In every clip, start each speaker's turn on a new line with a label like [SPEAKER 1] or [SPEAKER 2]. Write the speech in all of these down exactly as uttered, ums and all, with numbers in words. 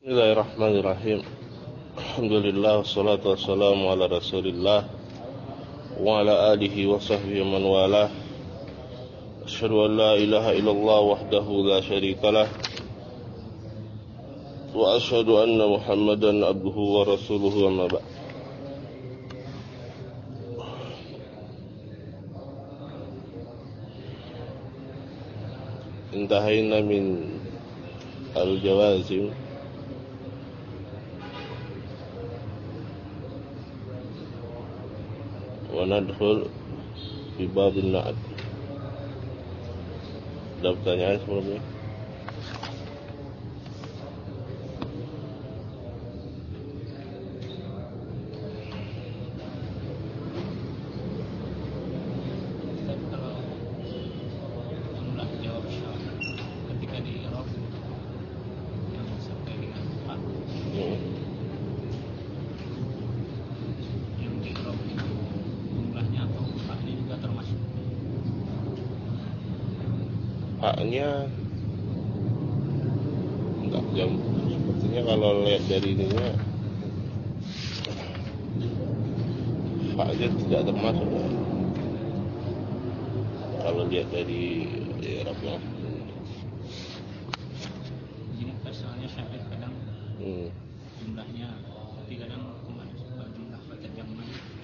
[SPEAKER 1] Bismillahirrahmanirrahim. Alhamdulillah wassalatu wassalamu ala Rasulillah wa ala alihi wa sahbihi man walah. Asyhadu an la ilaha illallah wahdahu la syarikalah wa asyhadu anna Muhammadan abduhu wa rasuluhu amma ba'd. Intahayna min al-jawazim wa nadkhul fi babin na'at. Ada pertanyaan sebelumnya? Haknya enggak jam sepertinya kalau lihat dari ininya haknya tidak termasuk kalau lihat dari Arabnya.
[SPEAKER 2] Jadi pasalnya syarif kadang hmm. jumlahnya, tapi kadang jumlah kata jamak.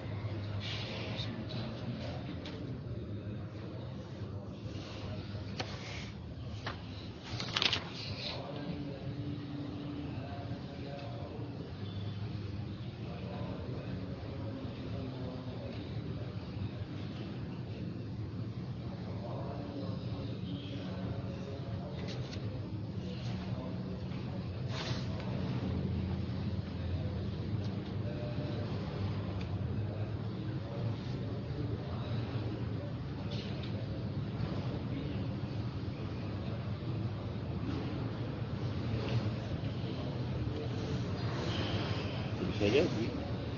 [SPEAKER 1] Bisa jadi.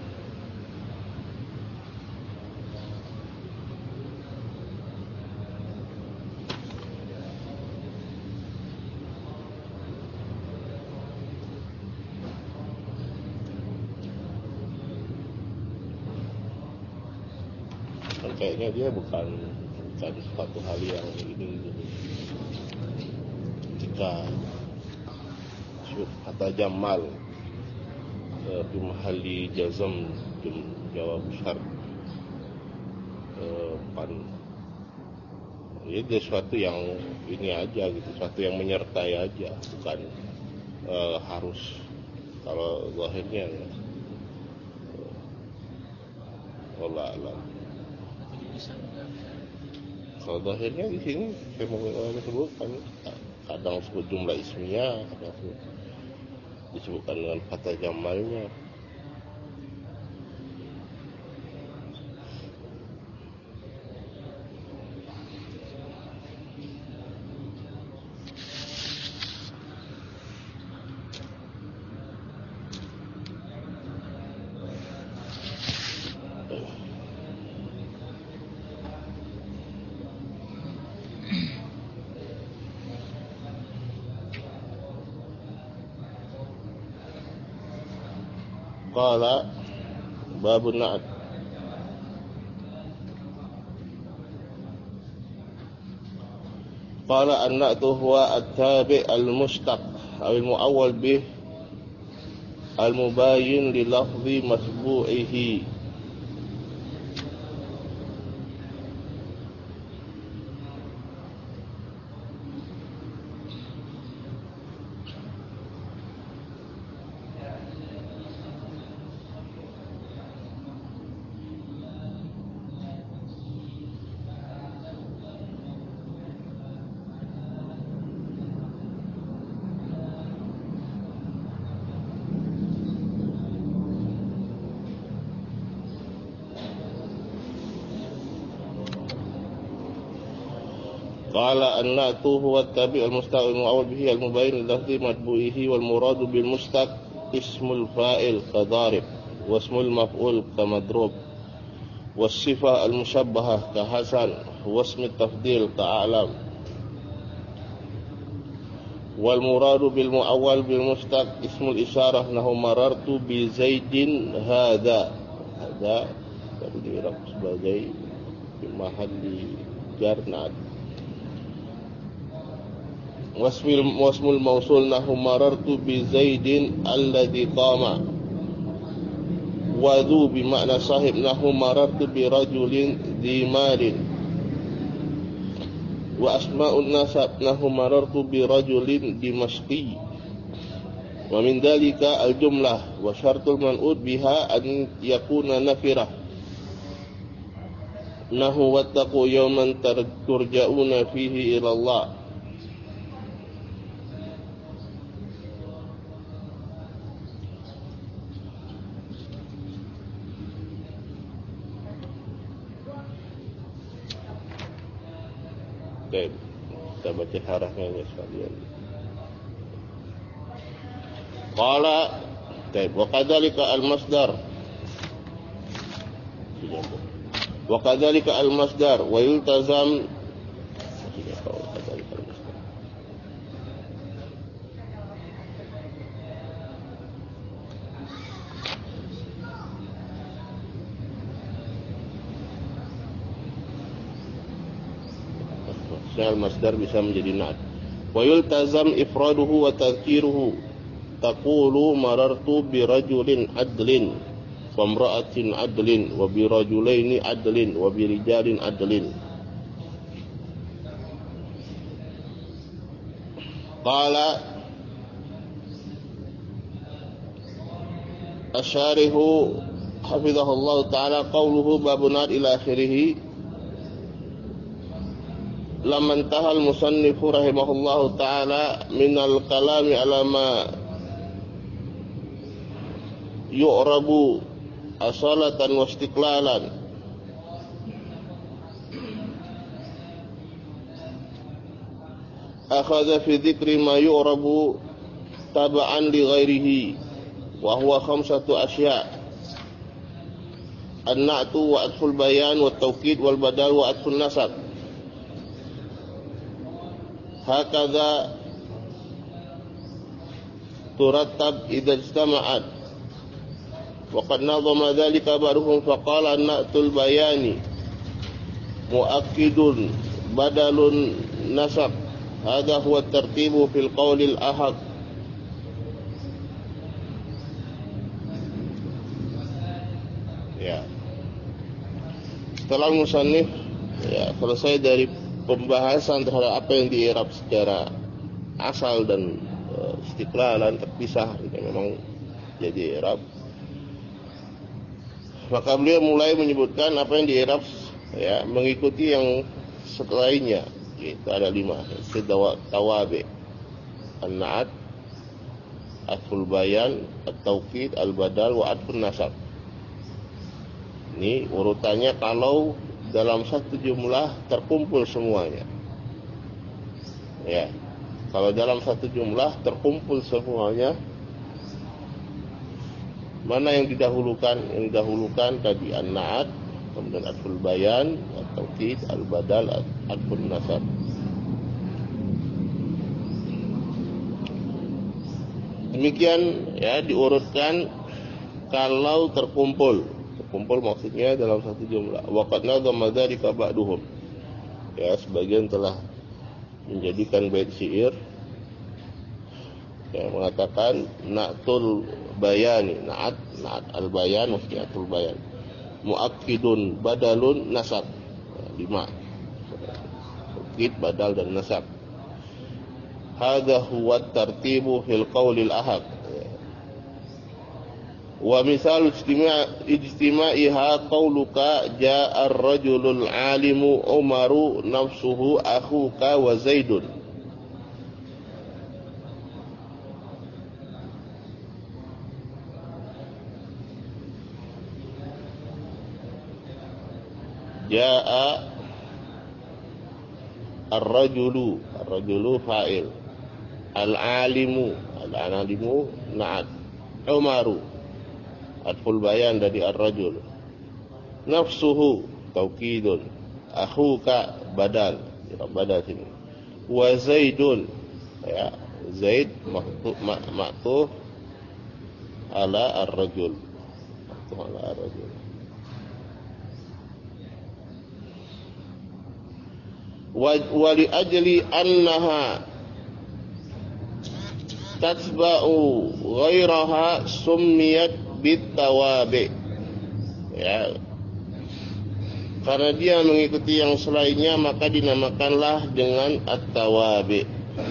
[SPEAKER 1] Kan kayaknya dia bukan bukan suatu hal yang ini gitu. Ketika kata jamal di mahalli jazam jawab syart eh, pan ya dia sesuatu yang ini aja gitu, sesuatu yang menyertai aja, bukan eh, harus kalau zahirnya ya. Allah alam. Kalau zahirnya di sini saya mau sebutkan kadang sebut jumlah ismiyah, kadang sebut disebutkan dengan kata jamalnya. Qala babun na'at. Qala an-na'tu huwa at-tabi' al-mushtaq aw al-mu'awwal bih al-mubayyin li lafzi masbu'ihi. قال النعت هو التابع المشتق المعول به المبين للفظ متبوئه والمراد بالمشتق اسم الفاعل كضارب واسم المفعول كمضروب والصفة المشبهة كحسن واسم التفضيل كأعلم Wal muradu bil muawwal bil mustaq ismul isyarah nahu marartu bi Zaidin hadza. Hadza tadi diirab sebagai mahalli jar na'at. Wasmul wasmul mausul nahu marartu bi Zaidin alladhi qama. Wa dhu bi makna sahib nahu marartu bi rajulin dhi malin. Wa asma'un nasab nahu marartu bi rajulin dimashqi. Wa min dhalika al-jumlah wa syartul man'ud biha an yakuna nafirah. Nahu wattaqu yawman turja'una fihi ila Allah. Baik, kita baca syarahnya sekalian. Qala, baik, wa kadzalika al-masdar. Wa kadzalika al-masdar wa yultazam. Al-masdar bisa menjadi na'at. Wa yultazam ifraduhu wa tadhkiruhu. Taqulu marartu bi rajulin adlin wa imra'atin adlin wa bi rajulaini adlin wa bi rijalin adlin. Qala asyarihu hafizahullah ta'ala qawluhu babun ila akhirih. Lamman tahal musannifu rahimahullahu ta'ala minal kalami ala ma yu'rabu asalatan wa istiqlalan akhadha fi dhikri ma yu'rabu taba'an li ghairihi wa huwa khamsatu asya' an-na'tu wa atful bayan wa tawkid wal badal wa atful nasab. Hakadha turattab idza ijtama'at wa qad nadhama dhalika ba'dhum faqala an-na'tul bayani muakkidun badalun nasab. Hadha huwa at-tartibu fil qawli al-ahad. Ya. Setelah musannif ya selesai dari pembahasan terhadap apa yang diirab secara asal dan uh, istiqlalan terpisah, ini memang jadi i'rab. Maka beliau mulai menyebutkan apa yang diirab ya mengikuti yang setelahnya, yaitu ada lima, tawabi, an-na'at, atful bayan, at-tawkid, al-badal, wa atfun nasab. Ini urutannya kalau dalam satu jumlah terkumpul semuanya. Ya. Kalau dalam satu jumlah terkumpul semuanya, mana yang didahulukan? Yang didahulukan tadi an-na'at, kemudian atful bayan, at-tawkid, al-badal, atfun nasab. Demikian ya diurutkan kalau terkumpul. Kumpul maksudnya dalam satu jumlah. Waqad nadhama dzalika ba'duhum. Ya, sebagian telah menjadikan bait syair yang mengatakan na'tul bayani, na'at, na'at al-bayan maksudnya atul bayan. Muakkidun badalun nasab. Lima. Muakkid, badal dan nasab. Hadha huwa at-tartibu fil qawli al-ahad. Wa misal ijtima'iha qawluka ja'a ar-rajulul 'alimu Umaru nafsuhu akhuka wa Zaidun. Ja'a ar-rajulu, ar-rajulu fa'il, al-'alimu, al-'alimu na'at, Umaru atful bayan dari ar-rajul, nafsuhu taukidun, akhuka badal, badal sini, wa Zaidun ya Zaid ma'tuf ma'tuf ala ar-rajul. Ma'tuf ala ar-rajul. Wa li ajli annaha tatba'u ghairaha summiyat bitawabi. Ya. Karena dia mengikuti yang selainnya maka dinamakanlah dengan at-tawabi.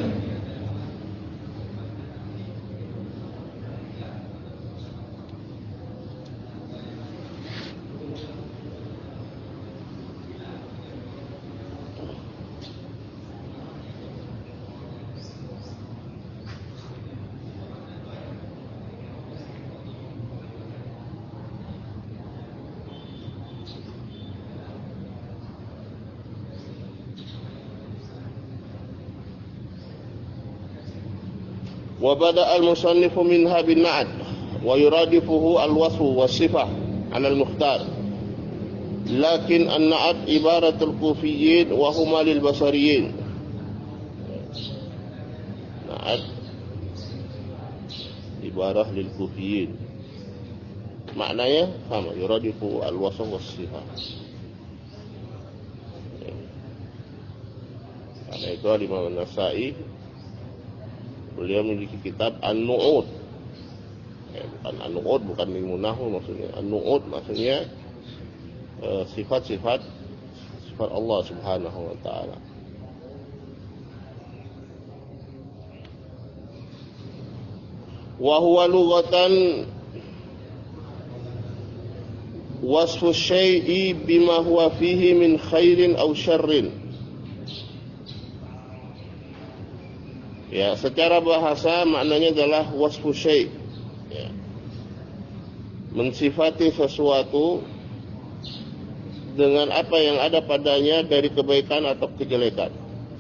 [SPEAKER 1] وبدأ المصنف منها بالنعت ويرادفه الوصف والصفة على المختار لكن النعت عبارة الكوفيين وهما للبصريين. نعت عبارة للكوفيين maknanya sama, yuradifu al-wasf was-sifah. Karena itu Imam An-Nasa'i beliau memiliki kitab An-Nu'ud. Eh, bukan An-Nu'ud, bukan ilmu nahwu maksudnya. An-Nu'ud maksudnya eh, sifat-sifat sifat Allah Subhanahu wa taala. Wa huwa lughatan wasfu syai'i bima huwa fihi min khairin aw syarrin. Ya, secara bahasa maknanya adalah wasfu syai', ya. Mensifati sesuatu dengan apa yang ada padanya dari kebaikan atau kejelekan.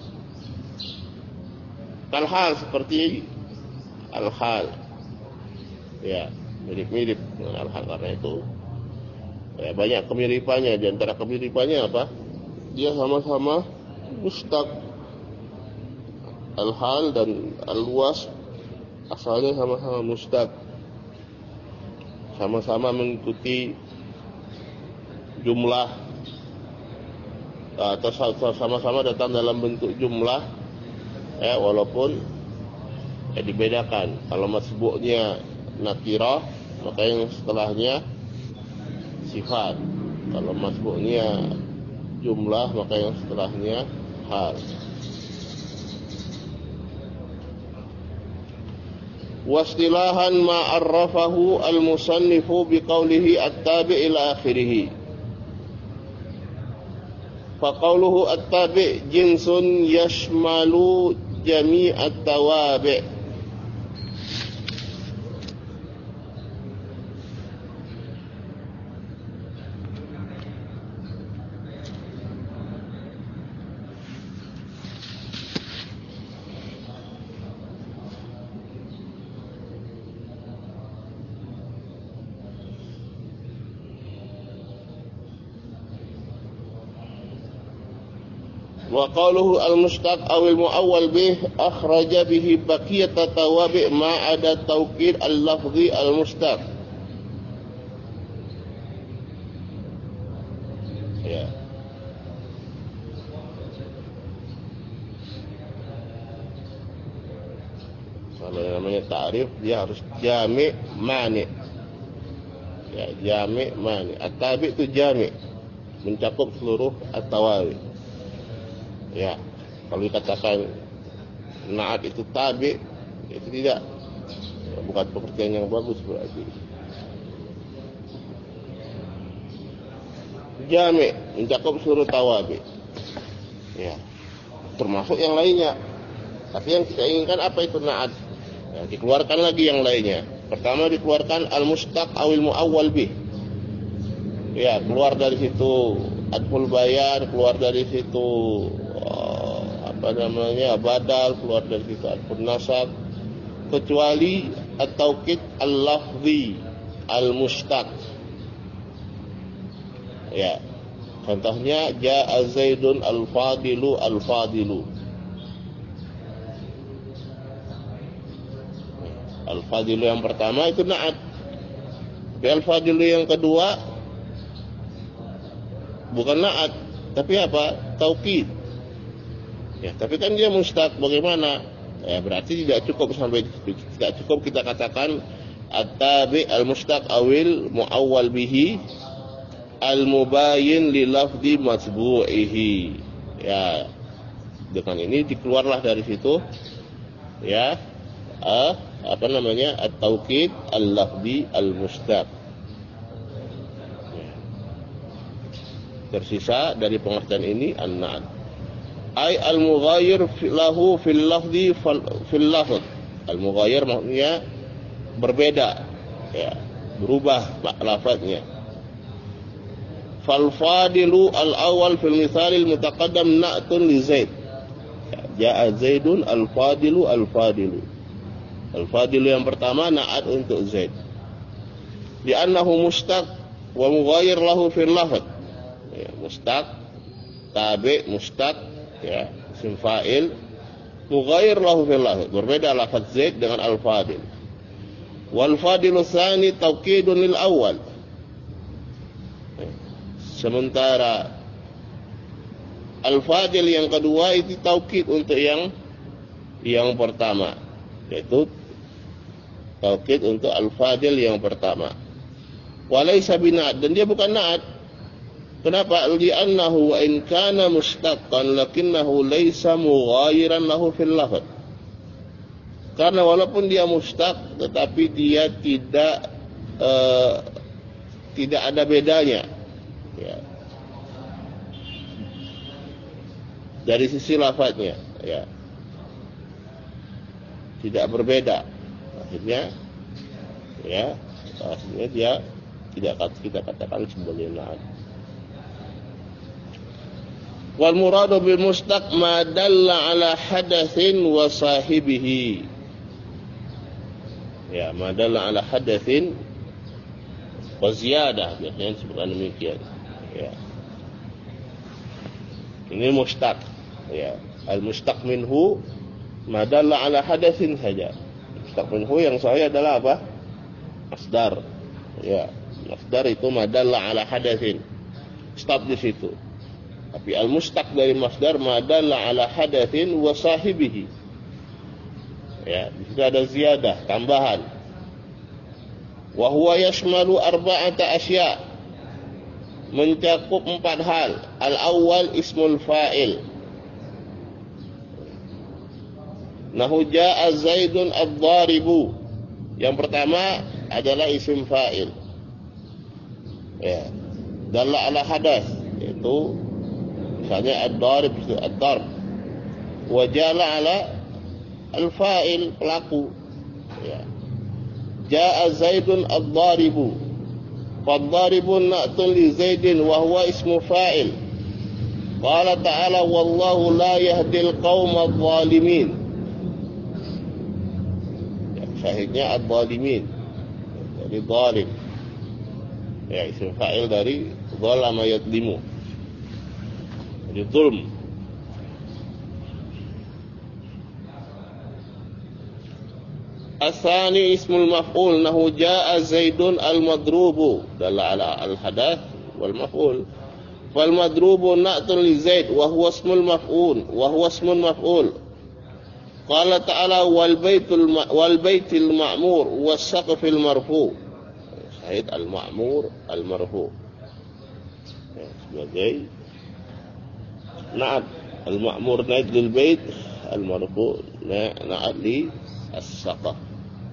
[SPEAKER 1] Al-hal seperti al-hal, ya, mirip-mirip dengan al-hal. Karena itu ya, banyak kemiripannya. Di antara kemiripannya apa? Dia sama-sama mustaq. Al-hal dan al-wasf asalnya sama-sama mustaq, sama-sama mengikuti jumlah atau sama-sama datang dalam bentuk jumlah, ya, walaupun ya, dibedakan. Kalau masbuqnya nakirah maka yang setelahnya sifat. Kalau masbuqnya jumlah maka yang setelahnya hal. Wastilahan ma arrafahu al-musannifu biqaulihi at-tabi' ila akhirih. Fa qauluhu at-tabi' jinsun yashmalu jami'at tawabi'. Wa qawluhu al-mustaq awil mu'awwal bih akhraja bihi baqiyata tawabi' ma ada tawkid al-lafzi al-mustaq. Ya. Kalau yang namanya ta'rif dia harus jami' mani. Ya, jami' mani. At-tabi' itu jami', mencakup seluruh at-tawabi. Ya, kalau dikatakan na'at itu tabi, itu tidak, bukan pengertian yang bagus berarti. Jami' mencakup seluruh tawabi, ya, termasuk yang lainnya. Tapi yang kita inginkan apa itu na'at? Ya, dikeluarkan lagi yang lainnya. Pertama dikeluarkan al-mustaq awil mu'awwal bih. Ya, keluar dari situ adful bayan, keluar dari situ apa namanya badal, keluar dari situ adfun nasab, kecuali at-taukid al-lafzi al-mustaq. Ya, contohnya ja'a zaidun al-fadilu al-fadilu. Al-fadilu yang pertama itu na'at. Tapi al-fadilu yang kedua bukan na'at, tapi apa? Taukid. Ya, tapi kan dia mustaq, bagaimana? Ya, berarti tidak cukup sampai tidak cukup kita katakan at-tabi al-mustaq awil muawwal bihi al-mubayyin li lafzi matbu'ihi. Ya, dengan ini dikeluarlah dari situ ya ah, apa namanya at-taukid al-lafzi al-mustaq. Ya. Tersisa dari pengertian ini an-na'at ay al-mughayyir lahu fil lafzi fil lafz. Al-mughayyir maksudnya berbeda ya, berubah lafaznya. Fal fadilu al-awwal fil misal al-mutaqaddam na'tun li Zaid. Ja'a Zaidun al-fadilu al-fadilu. Al-fadilu yang pertama na'at untuk Zaid. Li'annahu mustaq wa mughayyir lahu fil lafz. Ya, mustaq, tabi, mustaq ya, isim fa'il, mughayyir lahu fil lafz. Berbeda lafaz Zaid dengan al-fadil. Wal fadilu tsani tawkidun lil awwal. Sementara al-fadil yang kedua itu taukid untuk yang yang pertama, yaitu taukid untuk al-fadil yang pertama. Walaysa bina'at, dan dia bukan na'at. Kenapa? Li'annahu wa in kana mustaqqan lakinnahu laysa mughayyiran lahu fil lafz. Karena walaupun dia mustaq tetapi dia tidak uh, tidak ada bedanya. Ya. Dari sisi lafadznya ya, tidak berbeda. Akhirnya ya, akhirnya dia tidak kita katakan sebagai na'at. Wal muradu bil mustaq ma dalla ala hadatsin wa sahibihi. Ya, ma dalla ala hadatsin wa ziyadah, biasanya disebutkan demikian. Ya. Ini mustaq. Ya, al-mustaq minhu ma dalla ala hadatsin saja. Mustaq minhu yang sahih adalah apa? Masdar. Ya, masdar itu ma dalla ala hadatsin. Stop di situ. Tapi al-mustaq dari masdar ma dalla ala hadatsin wa sahibihi. Ya, di situ ada ziyadah, tambahan. Wa huwa yashmalu arba'ata asya'. Mencakup empat hal. Al-awwal ismul fa'il. Nahu ja'a Zaidun ad-daribu. Yang pertama adalah isim fa'il. Ya. Dalla ala hadas, yaitu misalnya ad-darib, ad-darb. Wa jala ala al-fa'il, pelaku. Ya. Ja'a Zaidun ad-daribu. Fadharibun na'tun li Zaidin wa huwa ismu fa'il. Qala ta'ala wallahu la yahdil qawma adh-dhalimin. Ya, syahidnya adh-dhalimin. Dari dhalim. Ya, ismu fa'il dari dhalama yadlimu. Jadi zulm. Asani ismul maf'ul nahu ja'a Zaidun al-madrubu dalla ala al-hadath wal maf'ul. Fal madrubu na'tun li Zaid wa huwa ismul maf'ul wa huwa ismul maf'ul. Qala ta'ala wal baitul wal baitil ma'mur was saqfil marfu. Syahid al-ma'mur al-marfu. Ya, sebagai na'at al-ma'mur na'at lil bait al-marfu na'at li as-saqaf.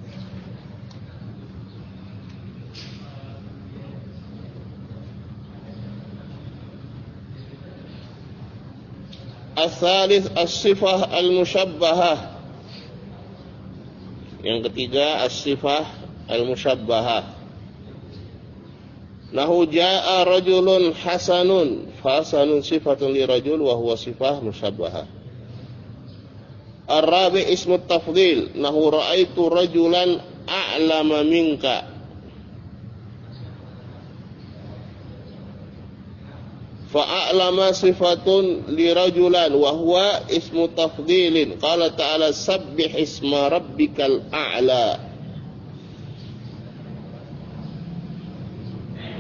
[SPEAKER 1] As-salis as-sifah al-musyabbahah. Yang ketiga as-sifah al-musyabbahah. Nahu jaa rajulun hasanun, fasanun sifatun li rajul wa huwa sifah musyabbahah. Ar-rabi ismu tafdhil, nahu ra'aitu rajulan a'lama minka. Fa'a'lama sifatun li rajulan wa huwa ismu tafdhilin. Qala ta'ala sabbih isma rabbikal a'la.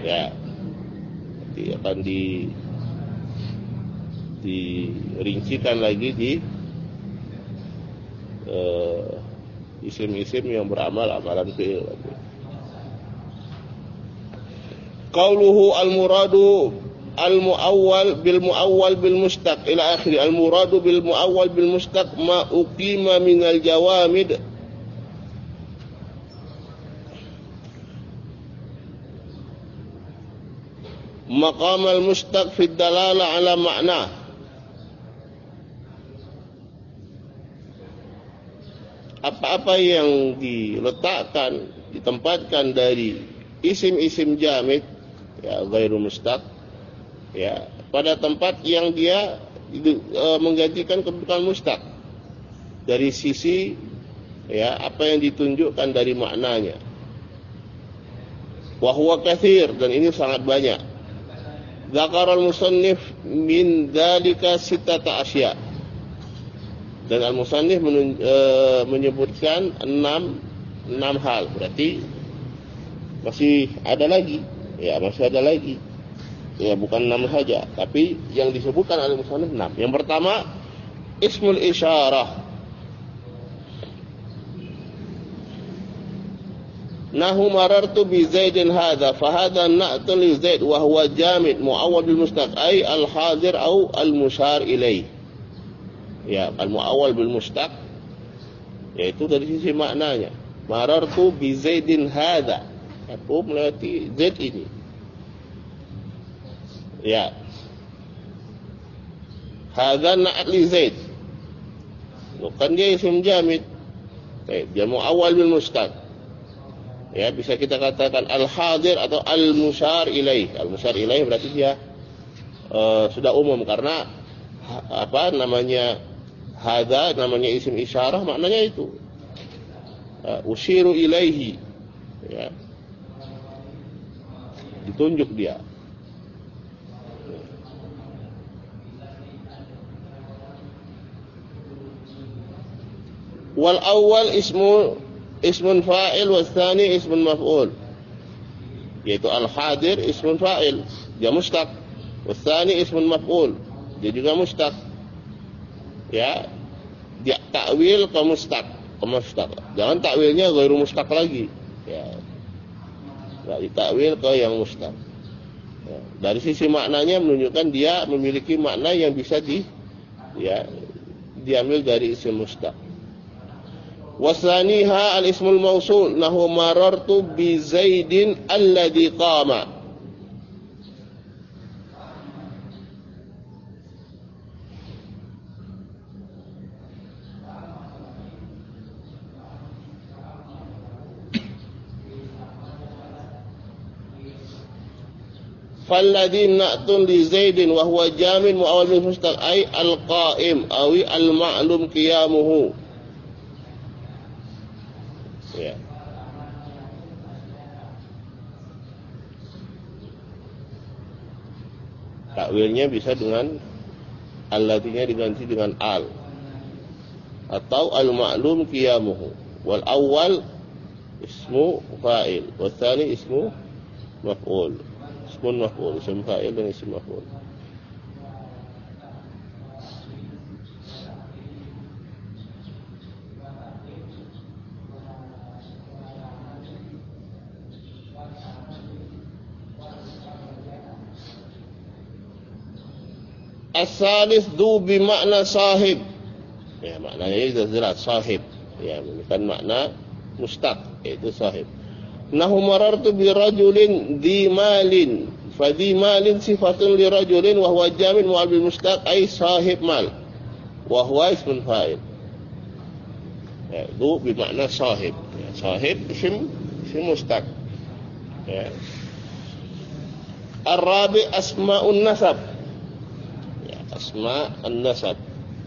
[SPEAKER 1] Ya, nanti akan di dirincikan lagi di uh, isim-isim yang beramal amalan fi'il. Qauluhu al-muradu al-muawwal bil muawwal bil mustaq ila akhir. Al-muradu bil muawwal bil mustaq ma uqima minal jawamid maqam al-mustaq fi dalalah ala ma'na. Apa-apa yang diletakkan, ditempatkan dari isim-isim jamid, ya, ghairu mustaq, ya, pada tempat yang dia e, menggantikan kedudukan mustaq dari sisi, ya, apa yang ditunjukkan dari maknanya. Wa huwa katsir, dan ini sangat banyak. Dzakara al-musannif min dzalika sittata asya. Dan al-musannif menun, e, menyebutkan enam enam hal, berarti masih ada lagi, ya, masih ada lagi, ya, bukan enam saja, tapi yang disebutkan oleh musannif enam. Yang pertama, ismul isyarah. Nahu marartu bi Zaidin hadza, fa hadza na'tu li Zaid wa huwa jamid muawwal bil mustaq ay al-hadir au al-musyar ilaih. Ya, al-muawwal bil mustaq, yaitu dari sisi maknanya. Marartu bi Zaidin hadza, aku melewati Zaid ini. Ya, hadza na'at li Zaid, bukan dia isim jamid. Baik, dia muawwal bil mustaq. Ya, bisa kita katakan al-hadir atau al-musyar ilaih. Al-musyar ilaih berarti dia uh, sudah umum, karena apa namanya, hadza namanya isim isyarah, maknanya itu uh, usyiru ilaihi, ya, ditunjuk dia. Wal awal ismu ismun fa'il, wal tsani ismun maf'ul, yaitu al-hadir ismun fa'il, dia mustaq. Wal tsani ismun maf'ul, dia juga mustaq. Ya, dia takwil ke mustaq, ke mustaq. Jangan takwilnya ghairu mustaq lagi, ya, enggak ditakwil ke yang mustaq. Ya, dari sisi maknanya menunjukkan dia memiliki makna yang bisa di, ya, diambil dari isim mustaq. Wasaniha al-ismul mausul, nahu marartu bi Zaidin alladhi qama. Falladhi na'tun li Zaidin wa huwa jamid muawwal bil mustaq ay al-qa'im awi al-ma'lum qiyamuhu. Ya. Takwilnya bisa dengan allatinya diganti dengan al, atau al-ma'lum qiyamuhu. Wal awwal ismu fa'il, wal tsani ismu maf'ul. Ismun maf'ul, isim fa'il dan isim maf'ul. As-salis du bimakna sahib. Ya, maknanya sudah jelas, sahib. Ya, bukan makna mustaq, yaitu sahib. Nahu marartu bi rajulin dhi malin, fa dhi malin sifatun li rajulin wa huwa jamid mu'al bil mustaq ay sahib mal, wa huwa ismun fa'il. Ya, du bimakna sahib. Ya, sahib isim isim mustaq. Ya. Ar-rabi asma'un nasab. Asma an-nasab.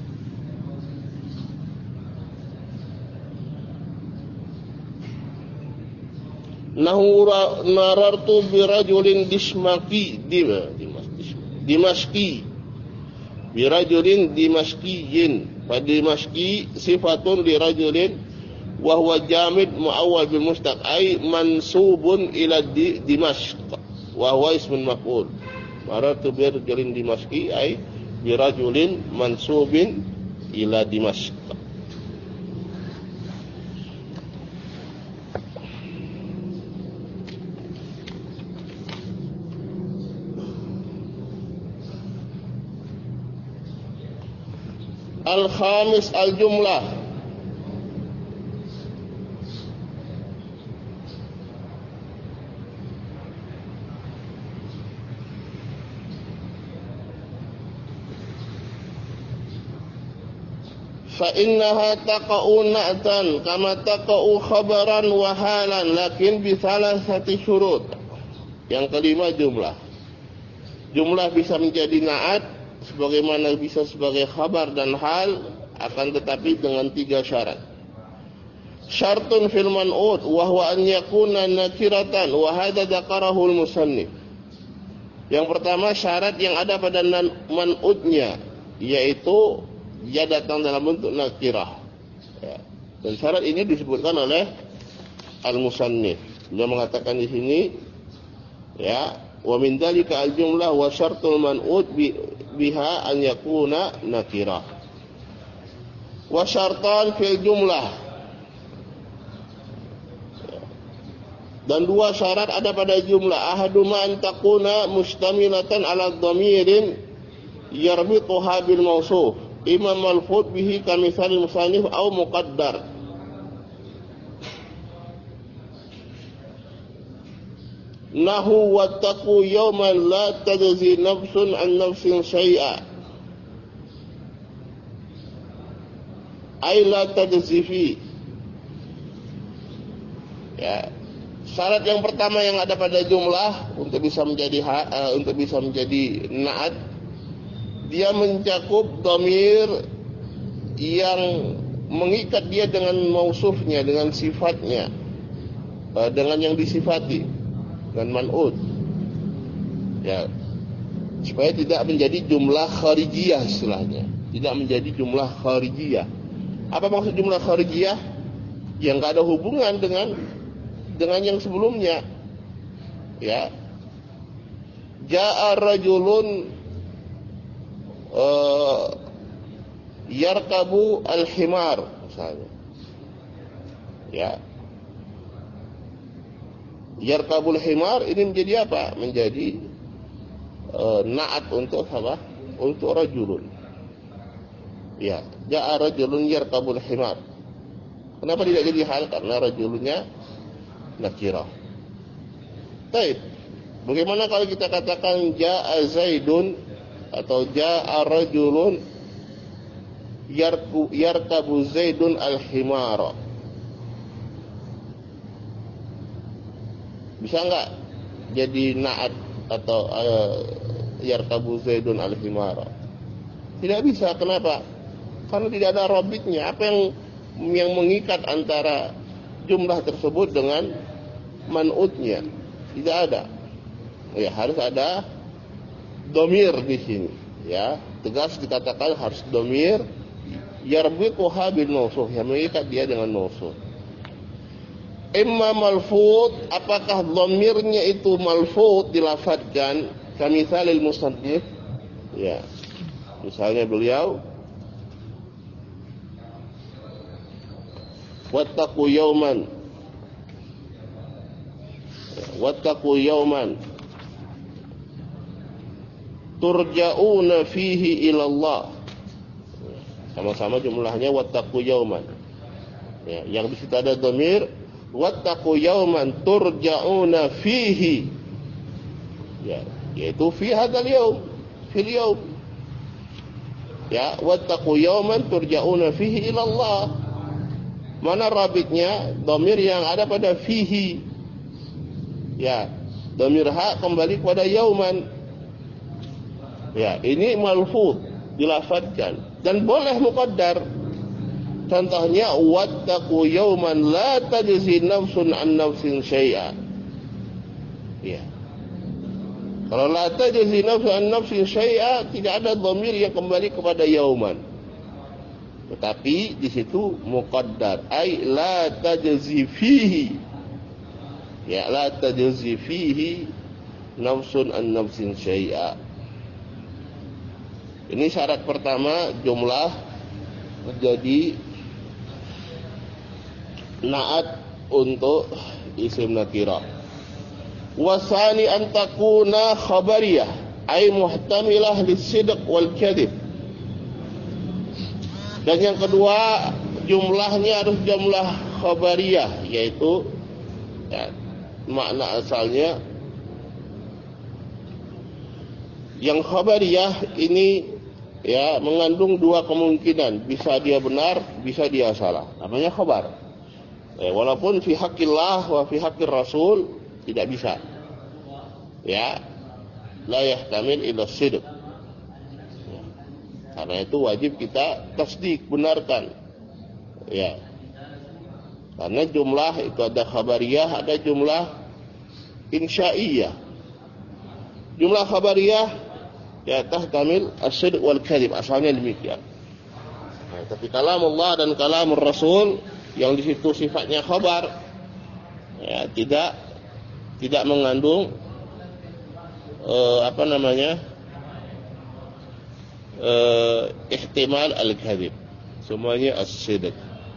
[SPEAKER 1] Nahu marartu bi rajulin dishmaqi, dimashqi, bi rajulin dimashqiyin, fa dimashqi sifatun li rajulin wa huwa jamid muawwal bil mustaq ay mansubun ila dimashq wa huwa ismun maf'ul. Marartu bi rajulin Dimashqi ay bi rajulin mansubin ila Dimashq. Al-khamis al-jumlah. Fa innaha taqa'u na'tan kama taqa'u khabaran wa halan lakin bi thalathati syurut. Yang kelima jumlah. Jumlah bisa menjadi na'at sebagaimana bisa sebagai khabar dan hal, akan tetapi dengan tiga syarat. Syartun fil man'ut wa huwa an yakuna nakiratan wa hadza dzakarahu al-musannif. Yang pertama syarat yang ada pada man'utnya, yaitu dia datang dalam bentuk nakirah. Ya. Dan syarat ini disebutkan oleh al-musannif. Dia mengatakan di sini, ya, wa min dzalika al-jumlah wa syartul man'ut bi biha an yakuna nakirah. Wa syartan fil jumlah. Dan dua syarat ada pada jumlah. Ahaduma an takuna mustamilatan ala dhamirin yarbituha bil mawsuf, imma malfuz bihi kamitsal musannif au muqaddar. Nahu wattaqu yawman la tajzi nafsun an nafsin syai'a, ay la tajzi fi. Ya, syarat yang pertama yang ada pada jumlah untuk bisa menjadi uh, untuk bisa menjadi na'at, dia mencakup dhamir yang mengikat dia dengan mausufnya, dengan sifatnya, uh, dengan yang disifati, dan man'ud, ya, supaya tidak menjadi jumlah kharijiyah istilahnya, tidak menjadi jumlah kharijiyah. Apa maksud jumlah kharijiyah? Yang enggak ada hubungan dengan dengan yang sebelumnya. Ya, ja'a rajulun uh, yarkabu al-himar misalnya. Ya, yarkabul himar ini menjadi apa? Menjadi uh, na'at untuk apa? Untuk rajulun. Ya, ja'a rajulun yarkabul himar. Kenapa tidak jadi hal? Karena rajulunnya nakirah. Baik. Bagaimana kalau kita katakan ja'a Zaidun atau ja'a rajulun yarku yarkabu Zaidun al-himara? Bisa enggak jadi na'at atau uh, yarkabu Zaidun al-himara? Tidak bisa. Kenapa? Karena tidak ada rabitnya. Apa yang yang mengikat antara jumlah tersebut dengan man'utnya? Tidak ada. Ya, harus ada dhamir di sini. Ya, tegas dikatakan harus dhamir yarbituha bil mawsuf, yang mengikat dia dengan mawsuf. Imma malfuz, apakah dhamirnya itu malfuz dilafadzkan, kamisalil musannif, ya, misalnya beliau wattaqu yawman, wattaqu yawman turja'una fihi ila Allah. Sama-sama jumlahnya wattaqu yawman. Ya, yang di situ ada dhamir wattaqu yawman turja'una fihi. Ya, yaitu fi hadzal yaum, fil yaum. Ya, wattaqu yawman turja'una fihi ila Allah. Mana rabitnya? Dhamir yang ada pada fihi. Ya, dhamir ha kembali kepada yauman. Ya, ini malfuz dilafadzkan dan boleh muqaddar. Contohnya wattaqu yauman la tajzi nafsun an nafsin syai'a. Ya. Kalau la tajzi nafsun an nafsin syai'a, tidak ada dhamir yang kembali kepada yauman. Tetapi di situ muqaddar, ai la tajzi fihi. Ya, la tajzi fihi nafsun an nafsin syai'a. Ini syarat pertama, jumlah menjadi na'at untuk isim nakirah. Wasani an takuna khabariyah ay muhtamilah lisidq wal kadhib. Dan yang kedua, jumlahnya harus jumlah khabariyah, yaitu ya, makna asalnya yang khabariyah ini ya mengandung dua kemungkinan, bisa dia benar, bisa dia salah. Namanya khabar. Ya, walaupun fi haqqillah wa fi haqqir rasul tidak bisa. Ya, la yahtamil ila sidq. Ya. Karena itu wajib kita tasdik, benarkan. Ya. Karena jumlah itu ada khabariyah, ada jumlah insya'iyah. Jumlah khabariyah ya tahtamil as-sidq wal kadhib, asalnya demikian. Nah, tapi kalam Allah dan kalam Rasul yang di situ sifatnya khabar ya tidak tidak mengandung uh, apa namanya uh, ihtimal al-kadhib, semuanya as-sidq.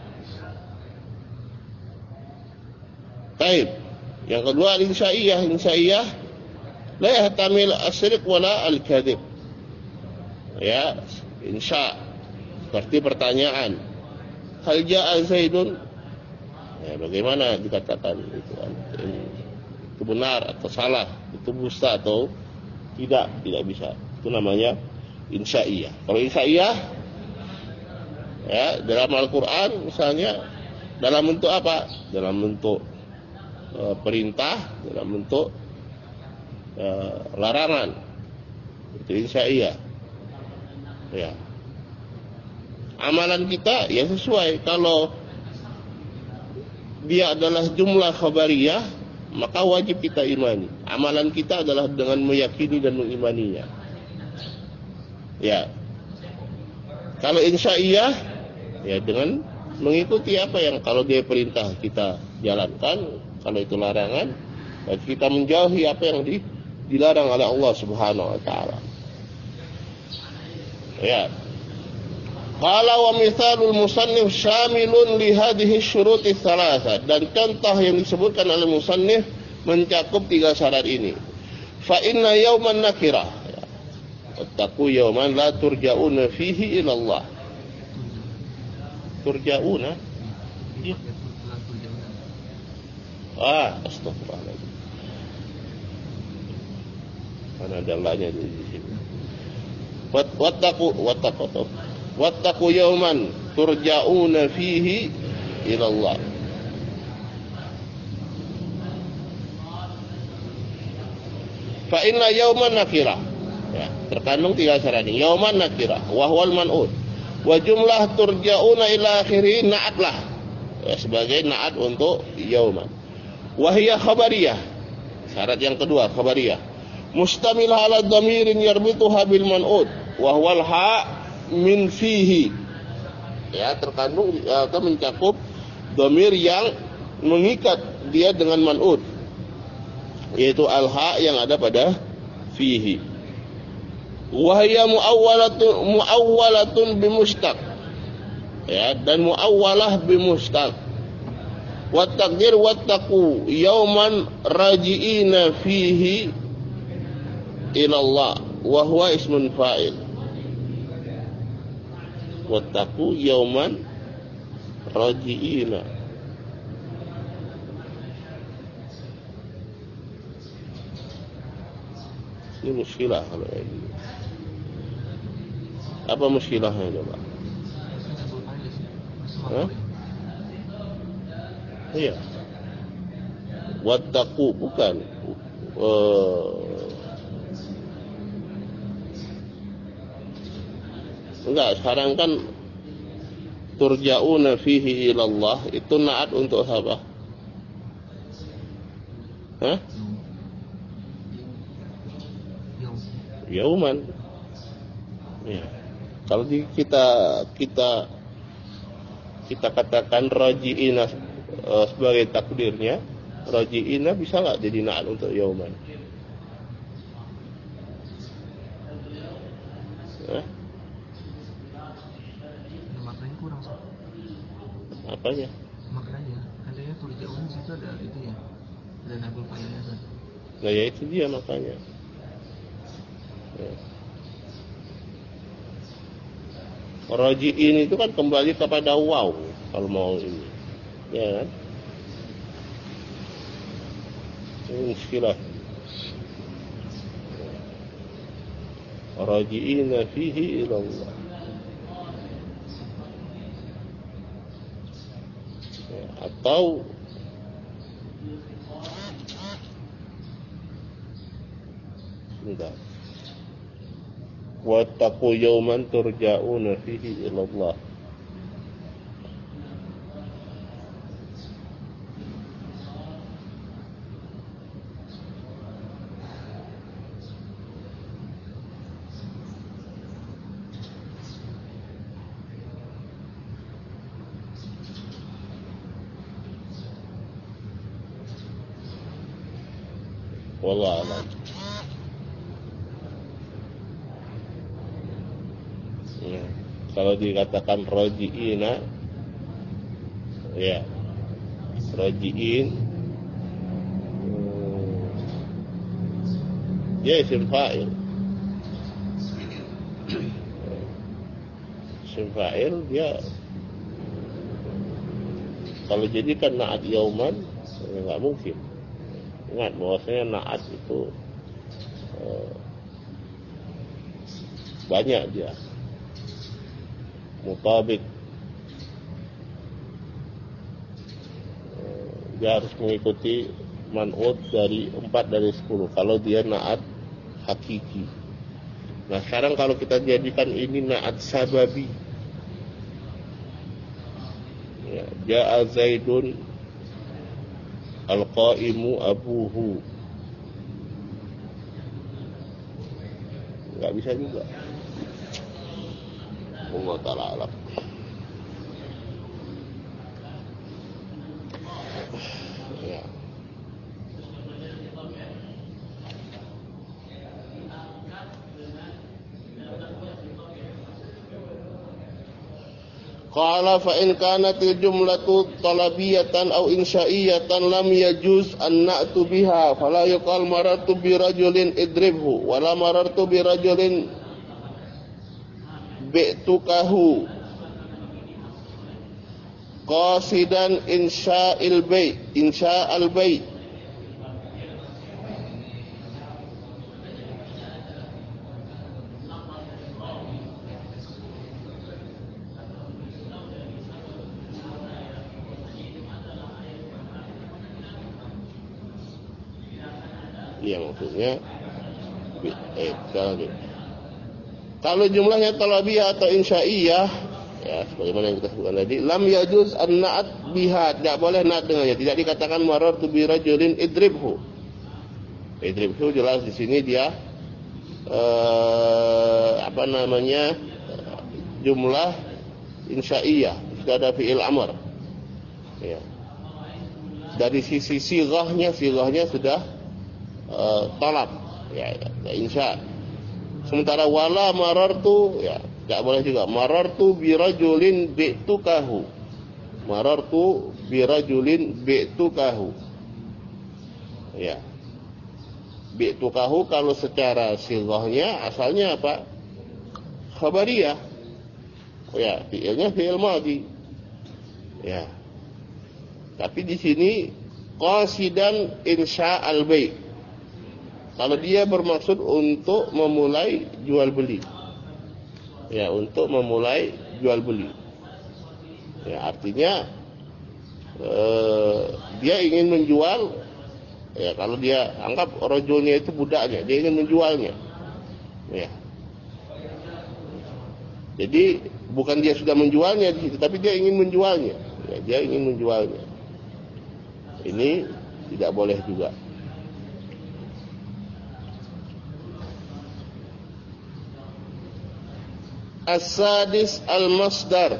[SPEAKER 1] Baik. Yang kedua al-insya'iyah, insya'iyah la yahtamil as-sidq wala al-kadhib. Ya, insya seperti pertanyaan, hal ja'a Zaidun? Ya, bagaimana dikatakan itu, itu benar atau salah, itu dusta atau tidak, tidak bisa. Itu namanya insya'iyah. Kalau insya'iyah ya dalam Al-Qur'an misalnya dalam bentuk apa? Dalam bentuk e, perintah, dalam bentuk e, larangan. Itu insya'iyah. Ya. Amalan kita ya sesuai. Kalau dia adalah jumlah khabariyah, maka wajib kita imani. Amalan kita adalah dengan meyakini dan mengimaninya. Ya. Kalau insya'iyah, ya dengan mengikuti apa yang kalau dia perintah kita jalankan, kalau itu larangan, dan kita menjauhi apa yang dilarang oleh Allah Subhanahu wa taala. Ya. Qala wa mithalul musannif syamilun li hadhihi syuruti tsalatsa, dan contoh yang disebutkan oleh musannif mencakup tiga syarat ini. Fa inna yauman nakirah, wattaqu yauman la turja'una fihi ila Allah. Turja'una? Ah, astagfirullahaladzim. Mana ada lanya di sini. Wattaqu wattaqu wattaqu yauman turja'una fihi ila Allah. Fa inna yauman nakirah. Ya, terkandung tiga syarat ini. Yauman nakirah wa huwal man'ud. Wa jumlah turja'una ila akhirih na'atlah. Ya, sebagai na'at untuk yauman. Wa hiya khabariyah. Syarat yang kedua khabariyah. Mustamil ala dhamirin yarbituha bil man'ud wa huwal ha' min fihi, ya terkandung atau mencakup dhamir yang mengikat dia dengan man'ud, yaitu al-ha yang ada pada fihi. Wa hiya muawwalatun muawwalatun bimustaq, ya, dan muawwalah bimustaq. Wa taqdir wattaqu yauman raji'ina fihi ila Allah wa huwa ismun fa'il. Wattaqu yauman raji'ina. Ini muskilah kalau ini. Apa muskilahnya coba? Hah? Iya. Wattaqu bukan. Uh, Enggak, sekarang kan turja'una fihi ilallah itu na'at untuk apa? Hah? Yauman. Ya. Kalau di, kita kita kita katakan raji'ina uh, sebagai takdirnya, raji'ina bisa enggak jadi na'at untuk yauman? Hah?
[SPEAKER 2] Maknanya kurang sih.
[SPEAKER 1] Apanya?
[SPEAKER 2] Maknanya ada ya turja'un di situ ada itu ya. Ada nabul fa'ilnya.
[SPEAKER 1] Nah ya itu dia makanya. Ya. Raji'in itu kan kembali kepada waw kalau mau ini, ya kan? Ini muskilah. Raji'ina fihi ila Allah. Ya, atau enggak. Wattaqu yawman turja'una fihi ila Allah. Wallahu a'lam. Ya. Kalau dikatakan roji'ina, ya roji'in, hmm, dia isim fa'il. Isim fa'il dia kalau jadikan na'at yauman, ya nggak mungkin. Ingat bahwasanya na'at itu eh, banyak dia. Mutabik, dia harus mengikuti man'ut dari empat dari sepuluh kalau dia na'at hakiki. Nah sekarang kalau kita jadikan ini na'at sababi, ya, ja'a Zaidun al-qa'imu abuhu, nggak bisa juga. Allah Ta'ala alam. Ya. Qala fa in kanatil jumlatu talabiyatan aw insya'iyatan lam yajuz an na'tu biha fala yuqal marartu bi rajulin idribhu wala marartu bi rajulin bi'tukahu qasidan insya'il bay insya'al bay. Iya maksudnya eh, kalau, kalau jumlahnya talabiyah atau insya'iyah, ya sebagaimana yang kita sebutkan tadi, lam yajuz an-na'at biha, tidak boleh na'at dengannya. Tidak dikatakan marartu bi rajulin idribhu. Idribhu jelas di sini dia eh, apa namanya jumlah insya'iyah, sudah ada fi'il amr. Ya. Dari sisi sighahnya, sighahnya sudah Uh, talab, ya, ya insya. Sementara wala marartu, ya, tidak boleh juga. Marartu birajulin bi'tukahu. Marartu birajulin bi'tukahu. Ya. Bi'tukahu kalau secara sighahnya asalnya apa? Khabariyah. Ya, fi'ilnya fi'il madhi. Ya. Tapi di sini qasidan insya al-bai'. Kalau dia bermaksud untuk memulai jual beli, ya untuk memulai jual beli, ya artinya eh, dia ingin menjual, ya kalau dia anggap rojulnya itu budaknya, dia ingin menjualnya, ya. Jadi bukan dia sudah menjualnya di situ, tapi dia ingin menjualnya, ya, dia ingin menjualnya. Ini tidak boleh juga. As-sadis al-masdar.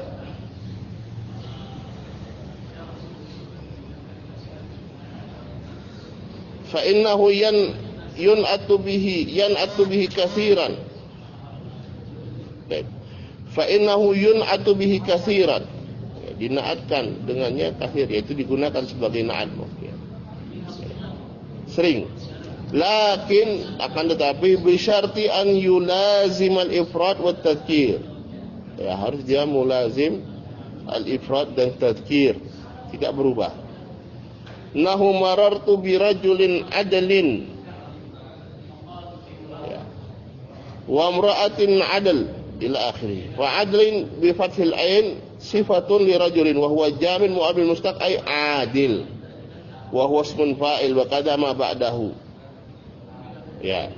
[SPEAKER 1] Fa innahu yan yun'atu bihi yan'atu bihi katsiran Baik. Fa innahu yun'atu bihi katsiran. Ya, dinaatkan dengannya katsir, yaitu digunakan sebagai naat. Ya. Sering. Lakin akan tetapi bisyarti an yulazimal ifrad wa tadhkir. Ya, harus dia mulazim al-ifrad dan tadhkir, tidak berubah. Nahu marartu bi rajulin adalin. Ya. Wa imra'atin adal ila akhirih. Wa adlin bi fathil ain sifatun li rajulin wa huwa jamin mu'abil mustaq ay adil. Wa huwa ismun fa'il wa qadama ba'dahu. Ya.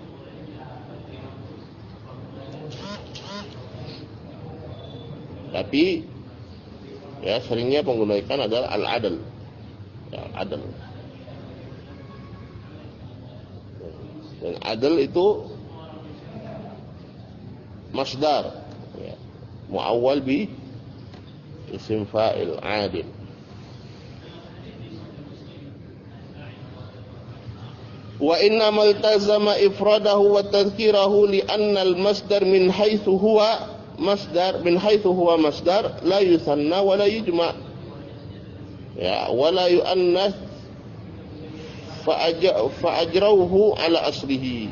[SPEAKER 1] Tapi ya seringnya menggunakan adalah al-adl. Ya, adl. Dan adl itu masdar, ya, muawwal bi isim fa'il adil. Wa inna maltazama ifradahu wa tadhkirahu li anna al-masdar min haitsu huwa masdar min haitsu huwa masdar la yusanna wa la yujma, ya, wa la yuannas fa ajrauhu ala aslihi.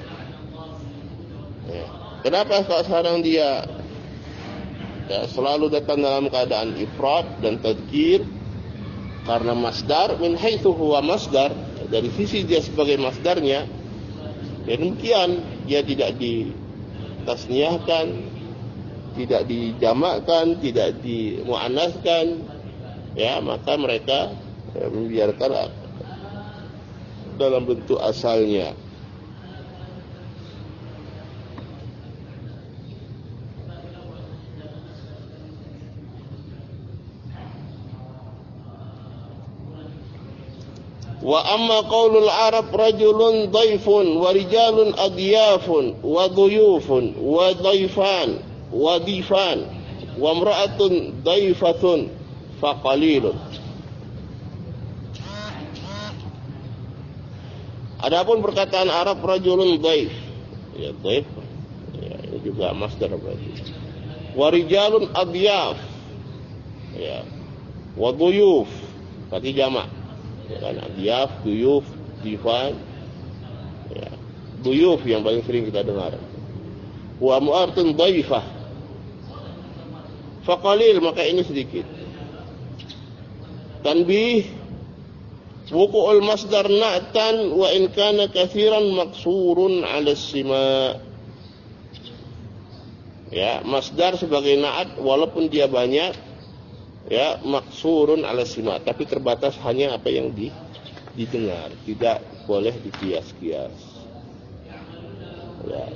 [SPEAKER 1] Ya. Kenapa sekarang dia ya, selalu datang dalam keadaan ifrad dan tadhkir? Karena masdar min haitsu huwa masdar, dari sisi dia sebagai masdarnya, ya demikian, dia tidak ditasniahkan, tidak dijamakkan, tidak dimuannaskan, ya, maka mereka ya, membiarkan dalam bentuk asalnya. Wa amma qaulul Arab rajulun dhaifun wa rijalun adyafun wa dhuyufun wa dhaifan wa dhifan wa imra'atun dhaifatun fa qalilun. Adapun perkataan Arab rajulun dhaif, ya dhaif, ya, ini juga masdar berarti. Wa rijalun adyaf, ya, wa dhuyuf, berarti jamak. Ya kan, adiyaf, duyuf, difan, ya, duyuf yang paling sering kita dengar. Wa mu'artun dhaifah, faqalil, maka ini sedikit. Tanbih, wuqu'ul masdar na'tan wa in kana katsiran maksurun 'ala sima. Ya, masdar sebagai na'at walaupun dia banyak, ya, maksurun ala sima, tapi terbatas hanya apa yang di, didengar, tidak boleh dikias-kias. Ya.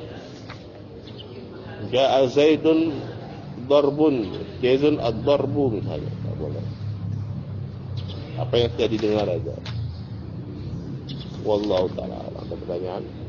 [SPEAKER 1] Ja'a Zaidun darbun, Zaidun ad-darbu misalnya, tidak boleh. Apa yang sudah didengar aja. Wallahu ta'ala. Ada pertanyaan?